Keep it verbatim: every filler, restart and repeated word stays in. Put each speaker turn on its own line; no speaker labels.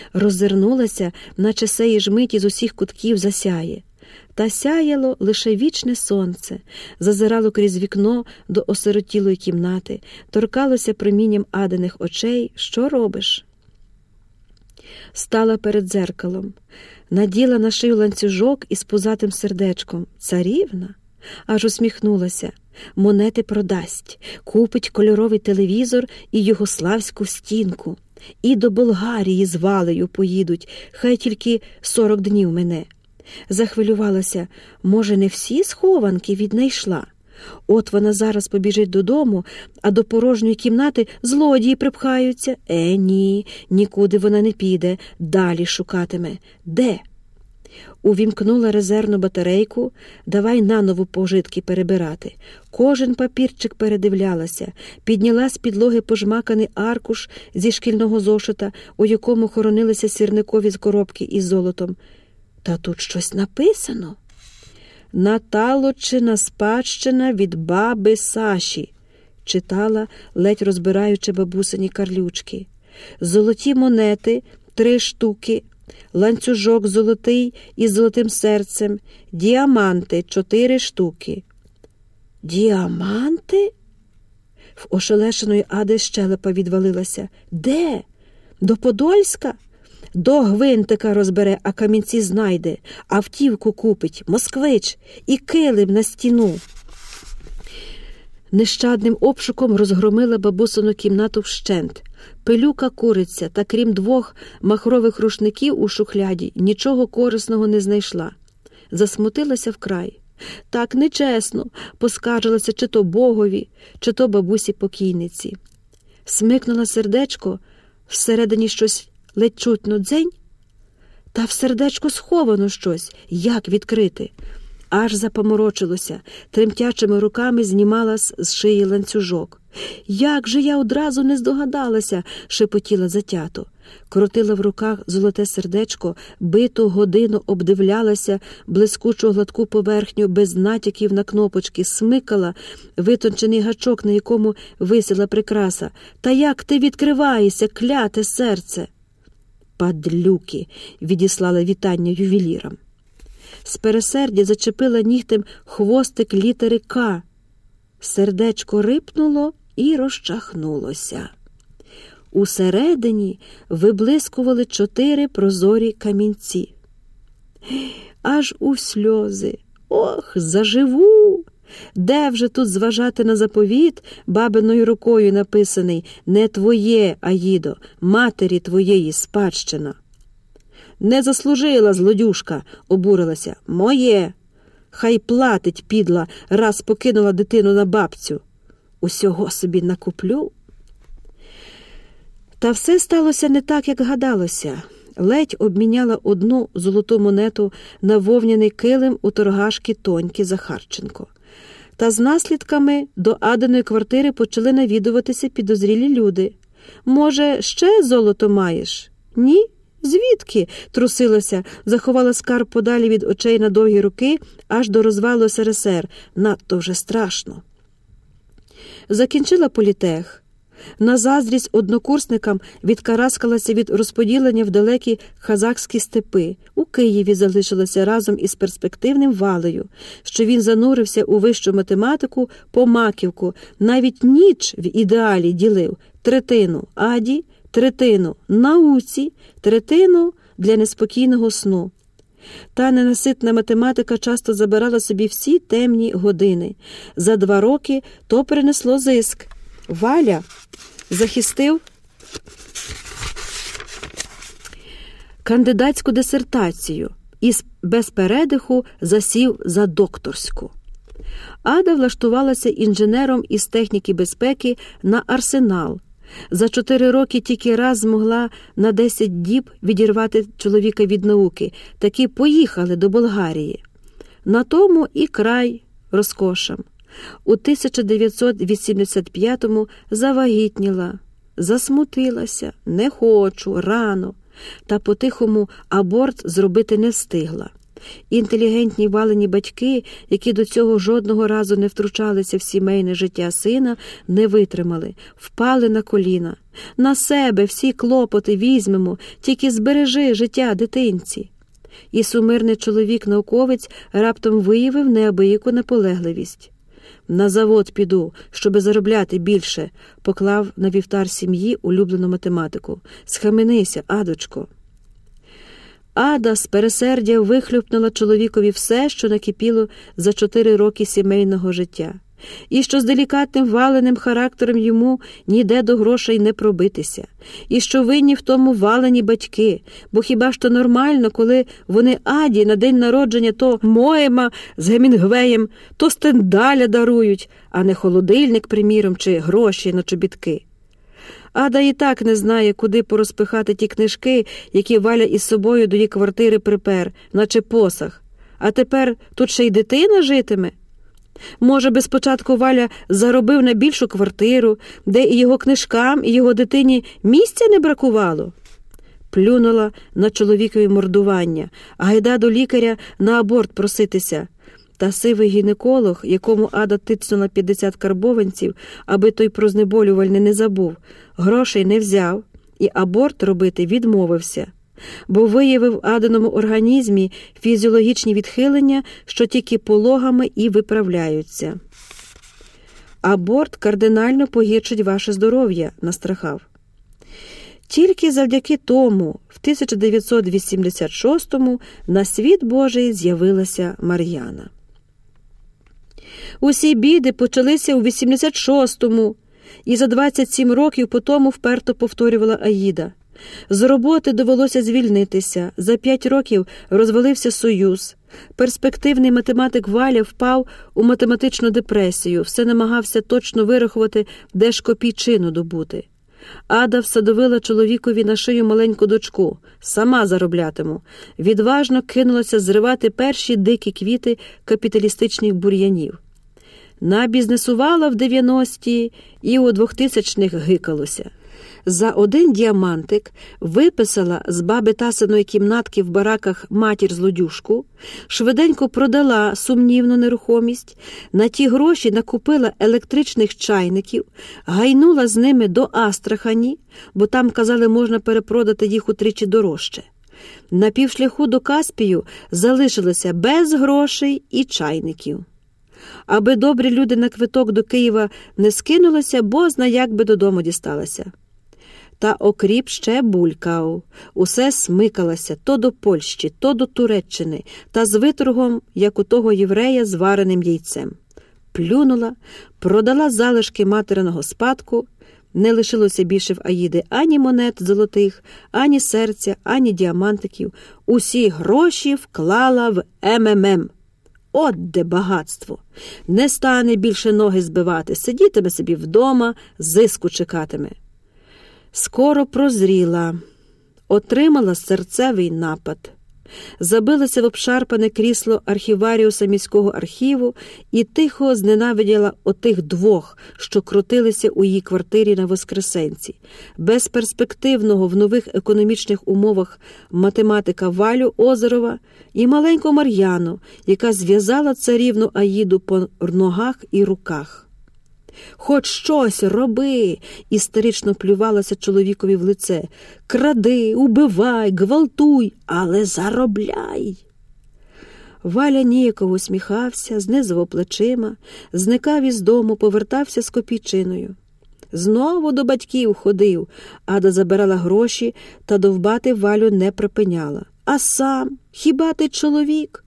роззирнулася, наче сеї ж миті з усіх кутків засяє. Та сяяло лише вічне сонце, зазирало крізь вікно до осиротілої кімнати, торкалося промінням Адиних очей. Що робиш? Стала перед дзеркалом, наділа на шию ланцюжок із пузатим сердечком. Царівна? Аж усміхнулася. Монети продасть, купить кольоровий телевізор і югославську стінку. І до Болгарії з Валею поїдуть, хай тільки сорок днів мине. Захвилювалася, може, не всі схованки віднайшла? От вона зараз побіжить додому, а до порожньої кімнати злодії припхаються. Е, ні, нікуди вона не піде, далі шукатиме. Де? Увімкнула резервну батарейку, давай наново пожитки перебирати. Кожен папірчик передивлялася, підняла з підлоги пожмаканий аркуш зі шкільного зошита, у якому хоронилися сірникові з коробки із золотом. Та тут щось написано. «Наталочина спадщина від баби Саші», читала, ледь розбираючи бабусині карлючки. Золоті монети – три штуки, ланцюжок золотий із золотим серцем, діаманти – чотири штуки. Діаманти? В ошелешеної Ади щелепа відвалилася. Де? До Подольська? До гвинтика розбере, а камінці знайде, автівку купить, москвич і килим на стіну. Нещадним обшуком розгромила бабусину кімнату вщент. Пилюка куриця, та крім двох махрових рушників у шухляді, нічого корисного не знайшла. Засмутилася вкрай. Так нечесно, поскаржилася чи то Богові, чи то бабусі-покійниці. Смикнула сердечко, всередині щось ледь чутно дзень, та в сердечку сховано щось, як відкрити. Аж запоморочилося, тремтячими руками знімала з шиї ланцюжок. «Як же я одразу не здогадалася!» – шепотіла затято. Крутила в руках золоте сердечко, биту годину обдивлялася блискучу гладку поверхню без натяків на кнопочки, смикала витончений гачок, на якому висіла прикраса. «Та як ти відкриваєшся, кляте серце!» «Падлюки!» – відіслала вітання ювелірам. З пересердя зачепила нігтем хвостик літери «К». Сердечко рипнуло і розчахнулося. Усередині виблискували чотири прозорі камінці. Аж у сльози. Ох, заживу! Де вже тут зважати на заповіт, бабиною рукою написаний «Не твоє, Аїдо, матері твоєї спадщина». «Не заслужила, злодюшка», – обурилася. «Моє! Хай платить, підла, раз покинула дитину на бабцю. Усього собі накуплю». Та все сталося не так, як гадалося. Ледь обміняла одну золоту монету на вовняний килим у торгашки Тоньки Захарченко. Та з наслідками до Адиної квартири почали навідуватися підозрілі люди. «Може, ще золото маєш?» «Ні? Звідки?» – трусилася, заховала скарб подалі від очей на довгі руки, аж до розвалу ес ер ес ер. Надто вже страшно. Закінчила політех. На заздрість однокурсникам відкараскалася від розподілення в далекі казахські степи. У Києві залишилася разом із перспективним Валею, що він занурився у вищу математику по маківку, навіть ніч в ідеалі ділив третину Аді, третину науці, третину для неспокійного сну. Та ненаситна математика часто забирала собі всі темні години. За два роки то принесло зиск. Валя захистив кандидатську дисертацію і без передиху засів за докторську. Ада влаштувалася інженером із техніки безпеки на Арсенал. За чотири роки тільки раз змогла на десять діб відірвати чоловіка від науки. Таки поїхали до Болгарії. На тому і край розкошам. У тисяча дев'ятсот вісімдесят п'ятому завагітніла, засмутилася, не хочу, рано, та по-тихому аборт зробити не встигла. Інтелігентні Валені батьки, які до цього жодного разу не втручалися в сімейне життя сина, не витримали, впали на коліна. На себе всі клопоти візьмемо, тільки збережи життя дитинці. І сумирний чоловік-науковець раптом виявив неабияку наполегливість. «На завод піду, щоби заробляти більше», – поклав на вівтар сім'ї улюблену математику. «Схаменися, Адочко». Ада з пересердя вихлюпнула чоловікові все, що накипіло за чотири роки сімейного життя. І що з делікатним Валеним характером йому ніде до грошей не пробитися. І що винні в тому Валені батьки, бо хіба ж то нормально, коли вони Аді на день народження то Моема з Гемінгвеєм, то Стендаля дарують, а не холодильник, приміром, чи гроші на чобітки. Ада і так не знає, куди порозпихати ті книжки, які Валя із собою до її квартири припер, наче посаг. А тепер тут ще й дитина житиме? Може би спочатку Валя заробив на більшу квартиру, де і його книжкам, і його дитині місця не бракувало? Плюнула на чоловікові мордування, а гайда до лікаря на аборт проситися. Та сивий гінеколог, якому Ада тицнула п'ятдесят карбованців, аби той про знеболювальне не забув, грошей не взяв і аборт робити відмовився, бо виявив в Адиному організмі фізіологічні відхилення, що тільки пологами і виправляються. Аборт кардинально погіршить ваше здоров'я, настрахав. Тільки завдяки тому в тисяча дев'ятсот вісімдесят шостому на світ Божий з'явилася Мар'яна. Усі біди почалися у вісімдесят шостому, і за двадцять сім років по тому вперто повторювала Аїда. З роботи довелося звільнитися, за п'ять років розвалився союз. Перспективний математик Валя впав у математичну депресію, все намагався точно вирахувати, де ж копійчину добути. Ада всадовила чоловікові на шию маленьку дочку, сама зароблятиму, відважно кинулася зривати перші дикі квіти капіталістичних бур'янів. Набізнесувала в дев'яності і у двохтисячних гикалося. За один діамантик виписала з баби Тасиної кімнатки в бараках матір-злодюжку, швиденько продала сумнівну нерухомість, на ті гроші накупила електричних чайників, гайнула з ними до Астрахані, бо там, казали, можна перепродати їх утричі дорожче. На півшляху до Каспію залишилася без грошей і чайників. Аби добрі люди на квиток до Києва не скинулися, бо зна як би додому дісталася. Та окріп ще булькав, усе смикалася то до Польщі, то до Туреччини, та з виторгом, як у того єврея з вареним яйцем. Плюнула, продала залишки материного спадку, не лишилося більше в Аїди ані монет золотих, ані серця, ані діамантиків. Усі гроші вклала в ем ем ем. От де багатство! Не стане більше ноги збивати, сидітиме собі вдома, зиску чекатиме. Скоро прозріла, отримала серцевий напад. Забилася в обшарпане крісло архіваріуса міського архіву і тихо зненавиділа отих двох, що крутилися у її квартирі на Воскресенці. Безперспективного в нових економічних умовах математика Валю Озерова і маленьку Мар'яну, яка зв'язала царівну Аїду по ногах і руках. «Хоч щось роби!» – істерично плювалася чоловікові в лице. «Кради, убивай, гвалтуй, але заробляй!» Валя ніяково усміхався, знизував плечима, зникав із дому, повертався з копійчиною. Знову до батьків ходив, Ада забирала гроші та довбати Валю не припиняла. «А сам? Хіба ти чоловік?